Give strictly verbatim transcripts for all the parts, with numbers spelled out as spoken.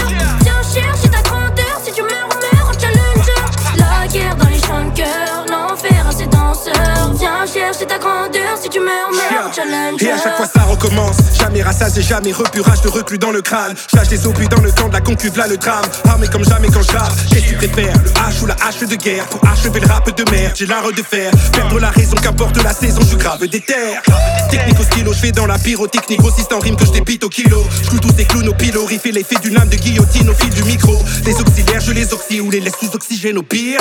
Viens chercher ta grandeur, si tu meurs, meurs en challenger. La guerre dans les champs de cœur, l'enfer à ses danseurs. Viens chercher ta grandeur, si tu meurs, meurs en challenger. Et à chaque fois ça recommence, jamais rassasié, jamais repurage de reclus dans le crâne. J'lâche des obus dans le camp de la concuve, là le drame. Armé comme jamais quand je rappe, qu'est-ce que tu préfères, le H ou la hache de guerre? Pour achever le rap de merde, j'ai l'art de faire perdre la raison, qu'importe la saison, je suis grave déterre. Technique au stylo, je fais dans la pyrotechnique, grossiste en rime que je dépite au kilo. Je tous ces clowns au pilori, fait l'effet d'une lame de guillotine au fil du micro. Les auxiliaires, je les oxy ou les laisse sous oxygène au pire.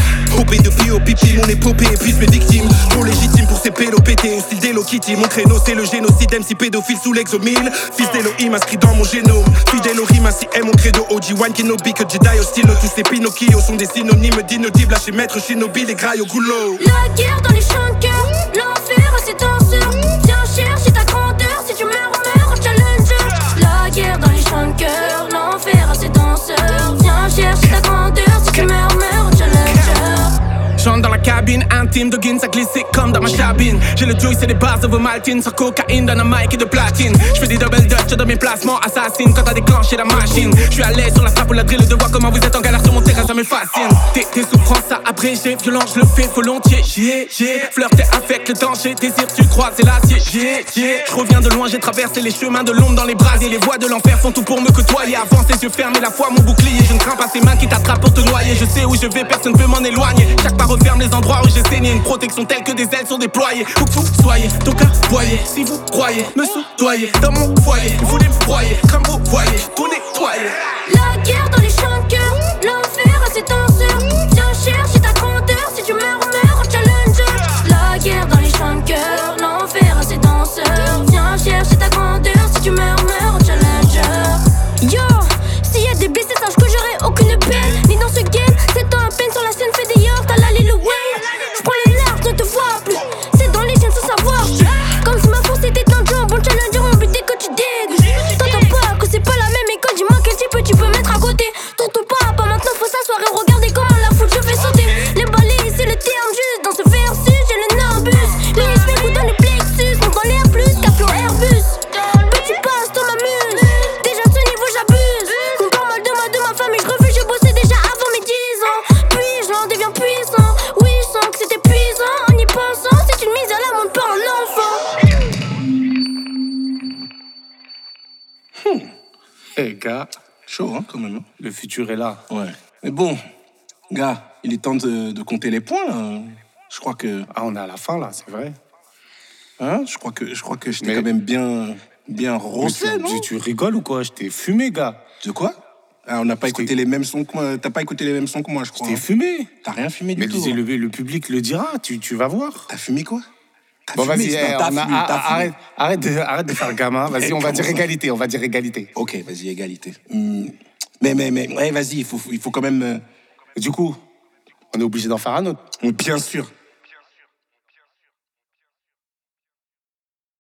Opé depuis au pipi, mon épopée épuise mes victimes. Trop légitime pour ces pélos pétés, au style d'Hello Kitty. Mon créneau c'est le génocide, M C pédophile sous l'exomile. Fils d'Elohim inscrit dans mon génome. Fidèle au rime, ainsi est mon credo. O G One Kenobi, que Jedi hostile. Tous ces Pinocchio sont des synonymes d'inaudibles. Lâchez maître Shinobi, les grailles au goulot. La guerre dans les champs de cœur, l'enfer à ses danseurs. Viens chercher ta grandeur, si tu meurs, meurs en challenger. La guerre dans les champs de cœur, l'enfer à ses danseurs. Viens chercher ta grandeur, si tu meurs, meurs en challenger. J'entre dans la cabine intime de Gin, ça glissait comme dans ma cabine. J'ai le juice et les bars de Vomaltine, sur cocaïne, dans un mic et de platine. J'fais des double dutch dans mes placements assassines quand t'as déclenché la machine. J'suis à l'aise sur la frappe ou la drill de voir comment vous êtes en galère sur mon terrain, ça me fascine. Tes, tes souffrances à abréger, violent, je le fais volontiers. J'ai, j'ai flirté avec le danger, désir, tu crois, c'est l'acier. J'ai, j'ai, j'reviens de loin, j'ai traversé les chemins de l'ombre dans les brasiers. Les voies de l'enfer font tout pour me côtoyer. Avance les yeux fermés, la foi, mon bouclier. Je ne crains pas ces mains qui t'attrapent pour te noyer. Je sais où je vais, personne peut m'en éloigner. Chaque pas referme les endroits où j'ai saigné. Une protection telle que des ailes sont déployées. Où que vous soyez, donc aboyez. Si vous croyez me soudoyer dans mon foyer, vous voulez me broyer, comme vous voyez, tout nettoyer. La guerre dans les champs de cœur, l'enfer à ses danseurs. Viens chercher ta grandeur, si tu meurs, meurs en challenger. La guerre dans les champs de cœur, l'enfer à ses danseurs. Viens chercher ta grandeur, si tu meurs, meurs en challenger. Yo, s'il y a des blessés, sache que j'aurai aucune peine. Ni dans ce game, c'est temps à peine sur la scène, fais des yorks à la Lil Wayne. J'prends les larmes, ne te vois plus. C'est dans les chaînes sans savoir. Comme si ma force était un job, bon challenger, mon but est que tu dégages. T'entends pas que c'est pas la même école, dis-moi quel type tu peux mettre à côté. T'entends pas, pas maintenant, faut s'asseoir et regarder comment la foule je fais sauter. Les balais, c'est le terme juste. Dans ce versus, j'ai le Narbus. Les respects ou dans les plexus, on dans l'air plus qu'à Flo Airbus. Petit passe, toi m'amuse. Déjà à ce niveau, j'abuse. On parle mal de moi, de ma famille, je refuse, je bossais déjà avant mes dix ans. Puis je l'en deviens puissant. Oui, je sens que c'est épuisant. En y pensant, c'est une mise à la montre, pas un enfant. Hmm. Eh hey, gars, Chaud, hein, quand même. le futur est là. Ouais. Mais bon, gars, il est temps de, de compter les points, là. Je crois que... Ah, on est à la fin là, c'est vrai. Hein, je crois que je crois que j'étais Mais- quand même bien... Bien Mais rossé, tu, non? tu, tu rigoles ou quoi? Je t'ai fumé, gars. De quoi? Ah, on n'a pas Je t'ai- écouté les mêmes sons que moi. T'as pas écouté les mêmes sons que moi, je Je crois. t'ai hein. fumé. T'as rien fumé du Mais tout. le, hein. le, le public le dira, tu, tu vas voir. T'as fumé quoi? T'as Bon, fumé, vas-y, c'est- eh, t'as on a- fumé, ah, t'as ah, fumé. arrête, arrête, de, arrête de faire le gamin. Vas-y, Eh, on va dire comment ça égalité, on va dire égalité. Ok, vas-y, égalité. Hmm. Mais, mais, mais, ouais, vas-y, il faut, il faut quand même... euh, Et du coup, on est obligé d'en faire un autre. Bien sûr.